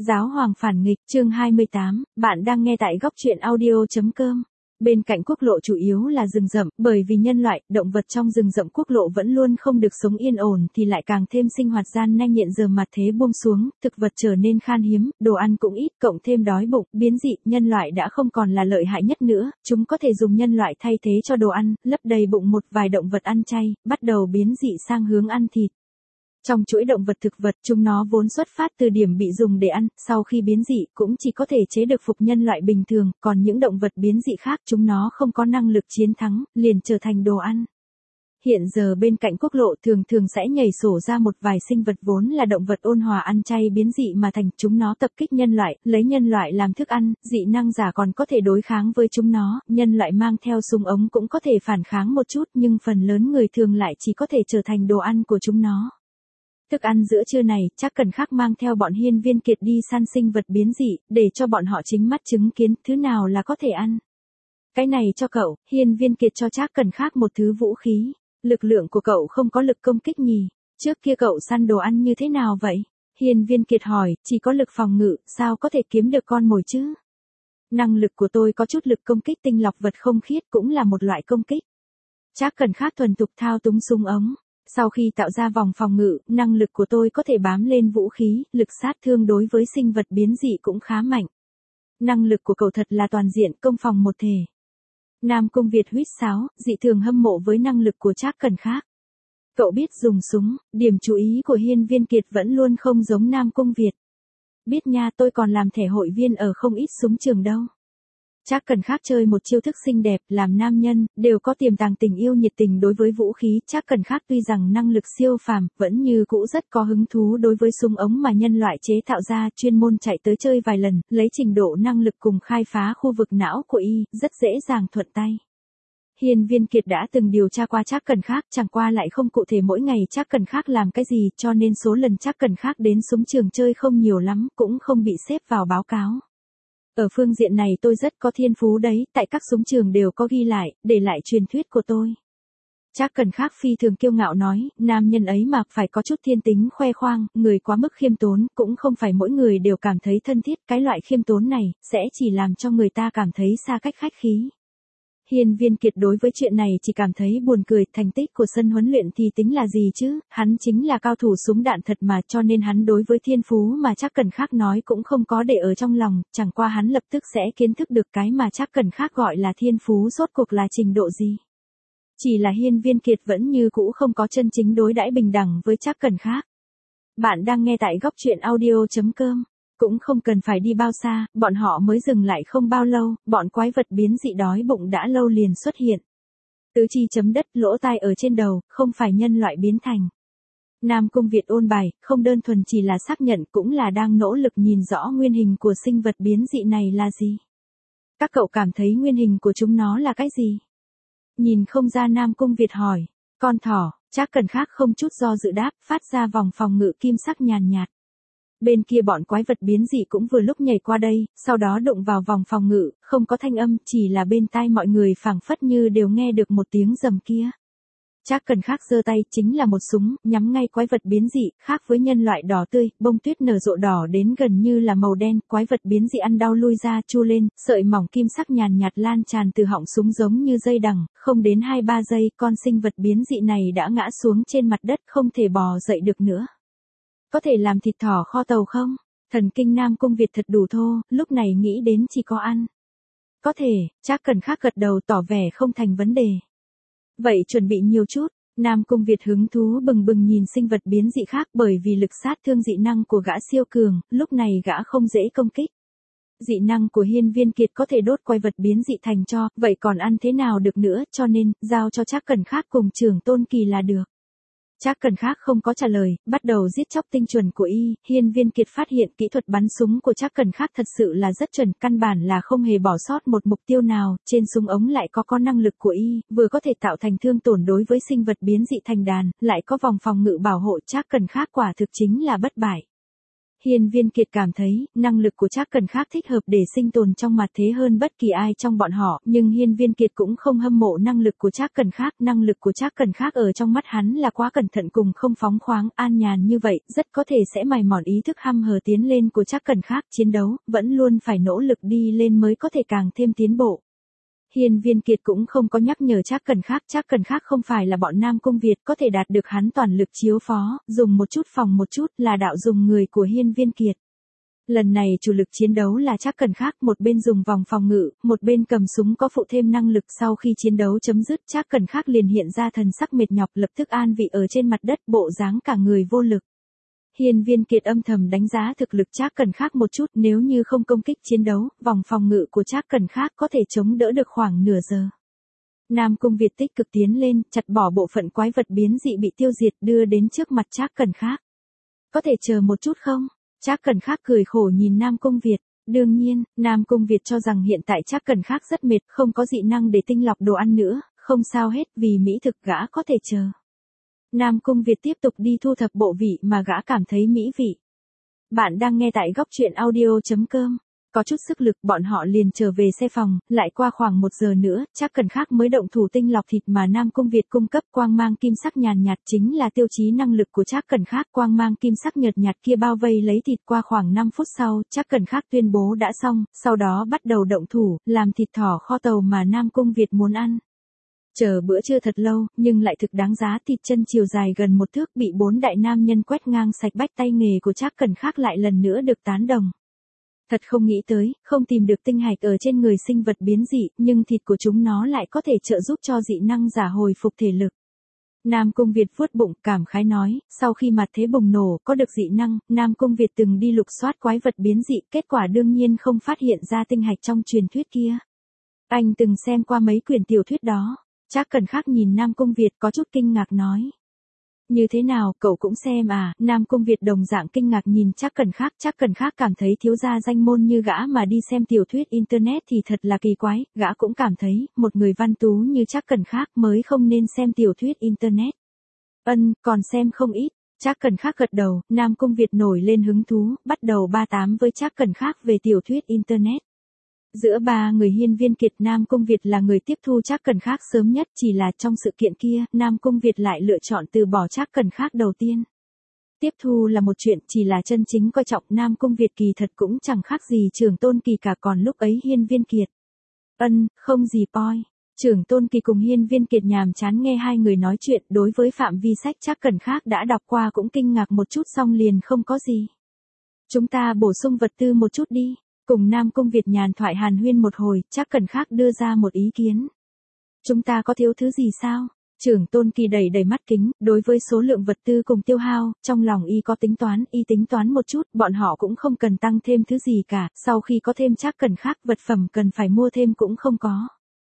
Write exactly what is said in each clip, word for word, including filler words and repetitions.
Giáo hoàng phản nghịch, chương hai mươi tám, bạn đang nghe tại góc truyện audio.com. Bên cạnh quốc lộ chủ yếu là rừng rậm, bởi vì nhân loại, động vật trong rừng rậm quốc lộ vẫn luôn không được sống yên ổn thì lại càng thêm sinh hoạt gian nan. Hiện giờ mặt thế buông xuống, thực vật trở nên khan hiếm, đồ ăn cũng ít, cộng thêm đói bụng, biến dị, nhân loại đã không còn là lợi hại nhất nữa, chúng có thể dùng nhân loại thay thế cho đồ ăn, lấp đầy bụng một vài động vật ăn chay, bắt đầu biến dị sang hướng ăn thịt. Trong chuỗi động vật thực vật, chúng nó vốn xuất phát từ điểm bị dùng để ăn, sau khi biến dị cũng chỉ có thể chế được phục nhân loại bình thường, còn những động vật biến dị khác chúng nó không có năng lực chiến thắng, liền trở thành đồ ăn. Hiện giờ bên cạnh quốc lộ thường thường sẽ nhảy sổ ra một vài sinh vật vốn là động vật ôn hòa ăn chay biến dị mà thành, chúng nó tập kích nhân loại, lấy nhân loại làm thức ăn, dị năng giả còn có thể đối kháng với chúng nó, nhân loại mang theo súng ống cũng có thể phản kháng một chút nhưng phần lớn người thường lại chỉ có thể trở thành đồ ăn của chúng nó. Thức ăn giữa trưa này, chắc cần khắc mang theo bọn Hiên Viên Kiệt đi săn sinh vật biến dị, để cho bọn họ chính mắt chứng kiến thứ nào là có thể ăn. Cái này cho cậu, Hiên Viên Kiệt cho chắc cần khắc một thứ vũ khí. Lực lượng của cậu không có lực công kích nhỉ? Trước kia cậu săn đồ ăn như thế nào vậy? Hiên Viên Kiệt hỏi, chỉ có lực phòng ngự, sao có thể kiếm được con mồi chứ? Năng lực của tôi có chút lực công kích tinh lọc vật không khiết cũng là một loại công kích. Chắc cần khắc thuần thục thao túng súng ống. Sau khi tạo ra vòng phòng ngự, năng lực của tôi có thể bám lên vũ khí, lực sát thương đối với sinh vật biến dị cũng khá mạnh. Năng lực của cậu thật là toàn diện, công phòng một thể. Nam Cung Việt huýt sáo, dị thường hâm mộ với năng lực của Trác Cần Khắc. Cậu biết dùng súng, điểm chú ý của Hiên Viên Kiệt vẫn luôn không giống Nam Cung Việt. Biết nha, tôi còn làm thẻ hội viên ở không ít súng trường đâu. Trác Cần Khắc chơi một chiêu thức xinh đẹp, làm nam nhân, đều có tiềm tàng tình yêu nhiệt tình đối với vũ khí. Trác Cần Khắc tuy rằng năng lực siêu phàm, vẫn như cũ rất có hứng thú đối với súng ống mà nhân loại chế tạo ra, chuyên môn chạy tới chơi vài lần, lấy trình độ năng lực cùng khai phá khu vực não của y, rất dễ dàng thuận tay. Hiên Viên Kiệt đã từng điều tra qua Trác Cần Khắc, chẳng qua lại không cụ thể mỗi ngày Trác Cần Khắc làm cái gì, cho nên số lần Trác Cần Khắc đến súng trường chơi không nhiều lắm, cũng không bị xếp vào báo cáo. Ở phương diện này tôi rất có thiên phú đấy, tại các súng trường đều có ghi lại, để lại truyền thuyết của tôi. Trác Cần Khắc phi thường kiêu ngạo nói, nam nhân ấy mà phải có chút thiên tính khoe khoang, người quá mức khiêm tốn, cũng không phải mỗi người đều cảm thấy thân thiết, cái loại khiêm tốn này, sẽ chỉ làm cho người ta cảm thấy xa cách khách khí. Hiên Viên Kiệt đối với chuyện này chỉ cảm thấy buồn cười, thành tích của sân huấn luyện thì tính là gì chứ, hắn chính là cao thủ súng đạn thật mà, cho nên hắn đối với thiên phú mà Trác Cần Khắc nói cũng không có để ở trong lòng, chẳng qua hắn lập tức sẽ kiến thức được cái mà Trác Cần Khắc gọi là thiên phú rốt cuộc là trình độ gì. Chỉ là Hiên Viên Kiệt vẫn như cũ không có chân chính đối đãi bình đẳng với Trác Cần Khắc. Bạn đang nghe tại góc truyện audio.com. Cũng không cần phải đi bao xa, bọn họ mới dừng lại không bao lâu, bọn quái vật biến dị đói bụng đã lâu liền xuất hiện. Tứ chi chấm đất, lỗ tai ở trên đầu, không phải nhân loại biến thành. Nam Cung Việt ôn bài, không đơn thuần chỉ là xác nhận cũng là đang nỗ lực nhìn rõ nguyên hình của sinh vật biến dị này là gì. Các cậu cảm thấy nguyên hình của chúng nó là cái gì? Nhìn không ra Nam Cung Việt hỏi, con thỏ, Trác Cần Khắc không chút do dự đáp, phát ra vòng phòng ngự kim sắc nhàn nhạt. Bên kia bọn quái vật biến dị cũng vừa lúc nhảy qua đây, sau đó đụng vào vòng phòng ngự, không có thanh âm, chỉ là bên tai mọi người phảng phất như đều nghe được một tiếng rầm kia. Trác Cần Khắc giơ tay, chính là một súng, nhắm ngay quái vật biến dị, khác với nhân loại đỏ tươi, bông tuyết nở rộ đỏ đến gần như là màu đen, quái vật biến dị ăn đau lui ra, chu lên, sợi mỏng kim sắc nhàn nhạt lan tràn từ họng súng giống như dây đằng, không đến hai ba giây, con sinh vật biến dị này đã ngã xuống trên mặt đất, không thể bò dậy được nữa. Có thể làm thịt thỏ kho tàu không? Thần kinh Nam Cung Việt thật đủ thô, lúc này nghĩ đến chỉ có ăn. Có thể, Trác Cần Khắc gật đầu tỏ vẻ không thành vấn đề. Vậy chuẩn bị nhiều chút, Nam Cung Việt hứng thú bừng bừng nhìn sinh vật biến dị khác bởi vì lực sát thương dị năng của gã siêu cường, lúc này gã không dễ công kích. Dị năng của Hiên Viên Kiệt có thể đốt quái vật biến dị thành tro, vậy còn ăn thế nào được nữa, cho nên, giao cho Trác Cần Khắc cùng Trưởng Tôn Kỳ là được. Trác Cần Khắc không có trả lời, bắt đầu giết chóc tinh chuẩn của y, Hiên Viên Kiệt phát hiện kỹ thuật bắn súng của Trác Cần Khắc thật sự là rất chuẩn, căn bản là không hề bỏ sót một mục tiêu nào, trên súng ống lại có có năng lực của y, vừa có thể tạo thành thương tổn đối với sinh vật biến dị thành đàn, lại có vòng phòng ngự bảo hộ, Trác Cần Khắc quả thực chính là bất bại. Hiên Viên Kiệt cảm thấy, năng lực của Trác Cần Khác thích hợp để sinh tồn trong mặt thế hơn bất kỳ ai trong bọn họ, nhưng Hiên Viên Kiệt cũng không hâm mộ năng lực của Trác Cần Khác, năng lực của Trác Cần Khác ở trong mắt hắn là quá cẩn thận cùng không phóng khoáng, an nhàn như vậy, rất có thể sẽ mài mòn ý thức hăm hở tiến lên của Trác Cần Khác, chiến đấu, vẫn luôn phải nỗ lực đi lên mới có thể càng thêm tiến bộ. Hiên Viên Kiệt cũng không có nhắc nhở Trác Cần Khác, Trác Cần Khác không phải là bọn Nam Cung Việt có thể đạt được hắn toàn lực chiếu phó, dùng một chút phòng một chút là đạo dùng người của Hiên Viên Kiệt. Lần này chủ lực chiến đấu là Trác Cần Khác, một bên dùng vòng phòng ngự, một bên cầm súng có phụ thêm năng lực. Sau khi chiến đấu chấm dứt, Trác Cần Khác liền hiện ra thần sắc mệt nhọc, lập tức an vị ở trên mặt đất, bộ dáng cả người vô lực. Hiên Viên Kiệt âm thầm đánh giá thực lực Trác Cần Khác một chút, nếu như không công kích chiến đấu, vòng phòng ngự của Trác Cần Khác có thể chống đỡ được khoảng nửa giờ. Nam Cung Việt tích cực tiến lên, chặt bỏ bộ phận quái vật biến dị bị tiêu diệt, đưa đến trước mặt Trác Cần Khác. Có thể chờ một chút không? Trác Cần Khác cười khổ nhìn Nam Cung Việt. Đương nhiên, Nam Cung Việt cho rằng hiện tại Trác Cần Khác rất mệt, không có dị năng để tinh lọc đồ ăn nữa, không sao hết, vì mỹ thực gã có thể chờ. Nam Cung Việt tiếp tục đi thu thập bộ vị mà gã cảm thấy mỹ vị. Bạn đang nghe tại góc truyện audio chấm com. Có chút sức lực, bọn họ liền trở về xe phòng, lại qua khoảng một giờ nữa, Trác Cần Khác mới động thủ tinh lọc thịt mà Nam Cung Việt cung cấp. Quang mang kim sắc nhàn nhạt chính là tiêu chí năng lực của Trác Cần Khác. Quang mang kim sắc nhợt nhạt kia bao vây lấy thịt. Qua khoảng năm phút sau, Trác Cần Khác tuyên bố đã xong, sau đó bắt đầu động thủ, làm thịt thỏ kho tàu mà Nam Cung Việt muốn ăn. Chờ bữa trưa thật lâu, nhưng lại thực đáng giá, thịt chân chiều dài gần một thước bị bốn đại nam nhân quét ngang sạch, bách tay nghề của Trác Cần Khác lại lần nữa được tán đồng. Thật không nghĩ tới, không tìm được tinh hạch ở trên người sinh vật biến dị, nhưng thịt của chúng nó lại có thể trợ giúp cho dị năng giả hồi phục thể lực. Nam Cung Việt vuốt bụng, cảm khái nói, sau khi mặt thế bùng nổ, có được dị năng, Nam Cung Việt từng đi lục soát quái vật biến dị, kết quả đương nhiên không phát hiện ra tinh hạch trong truyền thuyết kia. Anh từng xem qua mấy quyển tiểu thuyết đó. Trác Cần Khác nhìn Nam Cung Việt có chút kinh ngạc nói. Như thế nào, cậu cũng xem à? Nam Cung Việt đồng dạng kinh ngạc nhìn Trác Cần Khác. Trác Cần Khác cảm thấy thiếu gia danh môn như gã mà đi xem tiểu thuyết internet thì thật là kỳ quái, gã cũng cảm thấy, một người văn tú như Trác Cần Khác mới không nên xem tiểu thuyết internet. Ân, còn xem không ít. Trác Cần Khác gật đầu, Nam Cung Việt nổi lên hứng thú, bắt đầu ba tám với Trác Cần Khác về tiểu thuyết internet. Giữa ba người Hiên Viên Kiệt, Nam Cung Việt là người tiếp thu Trác Cần Khác sớm nhất, chỉ là trong sự kiện kia, Nam Cung Việt lại lựa chọn từ bỏ Trác Cần Khác đầu tiên. Tiếp thu là một chuyện, chỉ là chân chính coi trọng Nam Cung Việt kỳ thật cũng chẳng khác gì Trưởng Tôn Kỳ cả, còn lúc ấy Hiên Viên Kiệt. Ân, không gì poi. Trưởng Tôn Kỳ cùng Hiên Viên Kiệt nhàm chán nghe hai người nói chuyện, đối với phạm vi sách Trác Cần Khác đã đọc qua cũng kinh ngạc một chút xong liền không có gì. Chúng ta bổ sung vật tư một chút đi. Cùng Nam Cung Việt nhàn thoại hàn huyên một hồi, Trác Cần Khác đưa ra một ý kiến. Chúng ta có thiếu thứ gì sao? Trưởng Tôn Kỳ đẩy đẩy mắt kính, đối với số lượng vật tư cùng tiêu hao, trong lòng y có tính toán, y tính toán một chút, bọn họ cũng không cần tăng thêm thứ gì cả, sau khi có thêm Trác Cần Khác, vật phẩm cần phải mua thêm cũng không có.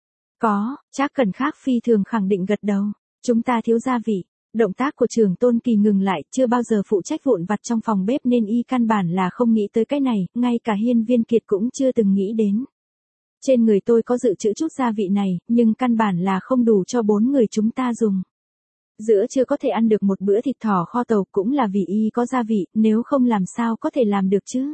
Có, Trác Cần Khác phi thường khẳng định gật đầu, chúng ta thiếu gia vị. Động tác của Trưởng Tôn Kỳ ngừng lại, chưa bao giờ phụ trách vụn vặt trong phòng bếp nên y căn bản là không nghĩ tới cái này, ngay cả Hiên Viên Kiệt cũng chưa từng nghĩ đến. Trên người tôi có dự trữ chút gia vị này, nhưng căn bản là không đủ cho bốn người chúng ta dùng. Giữa chưa có thể ăn được một bữa thịt thỏ kho tàu cũng là vì y có gia vị, nếu không làm sao có thể làm được chứ.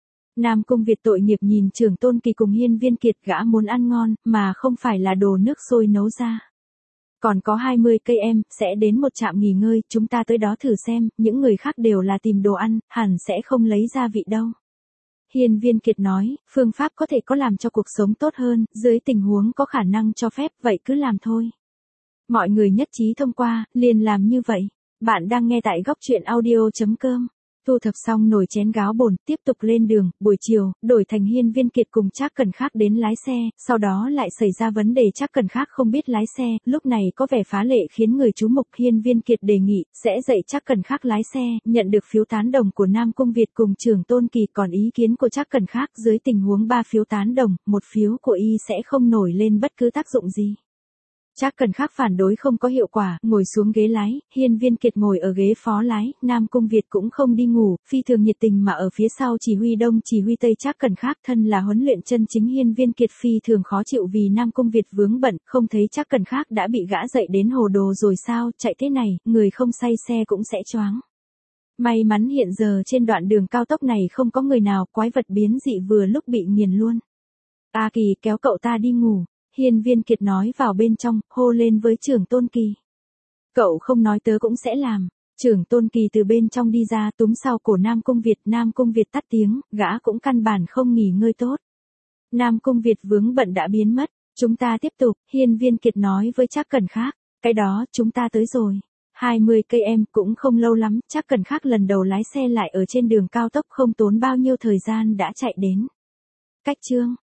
Nam Cung Việt tội nghiệp nhìn Trưởng Tôn Kỳ cùng Hiên Viên Kiệt, gã muốn ăn ngon, mà không phải là đồ nước sôi nấu ra. Còn có hai mươi cây em, sẽ đến một trạm nghỉ ngơi, chúng ta tới đó thử xem, những người khác đều là tìm đồ ăn, hẳn sẽ không lấy gia vị đâu. Hiên Viên Kiệt nói, phương pháp có thể có làm cho cuộc sống tốt hơn, dưới tình huống có khả năng cho phép, vậy cứ làm thôi. Mọi người nhất trí thông qua, liền làm như vậy. Bạn đang nghe tại góc truyện audio chấm com. Thu thập xong nồi chén gáo bồn, tiếp tục lên đường, buổi chiều, đổi thành Hiên Viên Kiệt cùng Trác Cần Khác đến lái xe, sau đó lại xảy ra vấn đề Trác Cần Khác không biết lái xe, lúc này có vẻ phá lệ khiến người chú mục. Hiên Viên Kiệt đề nghị, sẽ dạy Trác Cần Khác lái xe, nhận được phiếu tán đồng của Nam Cung Việt cùng Trưởng Tôn Kỳ, còn ý kiến của Trác Cần Khác dưới tình huống ba phiếu tán đồng, một phiếu của y sẽ không nổi lên bất cứ tác dụng gì. Trác Cần Khác phản đối không có hiệu quả, ngồi xuống ghế lái, Hiên Viên Kiệt ngồi ở ghế phó lái, Nam Cung Việt cũng không đi ngủ, phi thường nhiệt tình mà ở phía sau chỉ huy đông chỉ huy tây. Trác Cần Khác thân là huấn luyện chân chính, Hiên Viên Kiệt phi thường khó chịu vì Nam Cung Việt vướng bận, không thấy Trác Cần Khác đã bị gã dậy đến hồ đồ rồi sao, chạy thế này, người không say xe cũng sẽ choáng. May mắn hiện giờ trên đoạn đường cao tốc này không có người nào, quái vật biến dị vừa lúc bị nghiền luôn. A Kỳ kéo cậu ta đi ngủ, Hiên Viên Kiệt nói vào bên trong, hô lên với trưởng Tôn Kỳ. Cậu không nói tớ cũng sẽ làm. Trưởng Tôn Kỳ từ bên trong đi ra túm sau cổ Nam Cung Việt, Nam Cung Việt tắt tiếng, gã cũng căn bản không nghỉ ngơi tốt. Nam Cung Việt vướng bận đã biến mất, chúng ta tiếp tục, Hiên Viên Kiệt nói với Trác Cẩn Khác, cái đó, chúng ta tới rồi. hai mươi cây em cũng không lâu lắm, Trác Cẩn Khác lần đầu lái xe lại ở trên đường cao tốc không tốn bao nhiêu thời gian đã chạy đến. Cách chương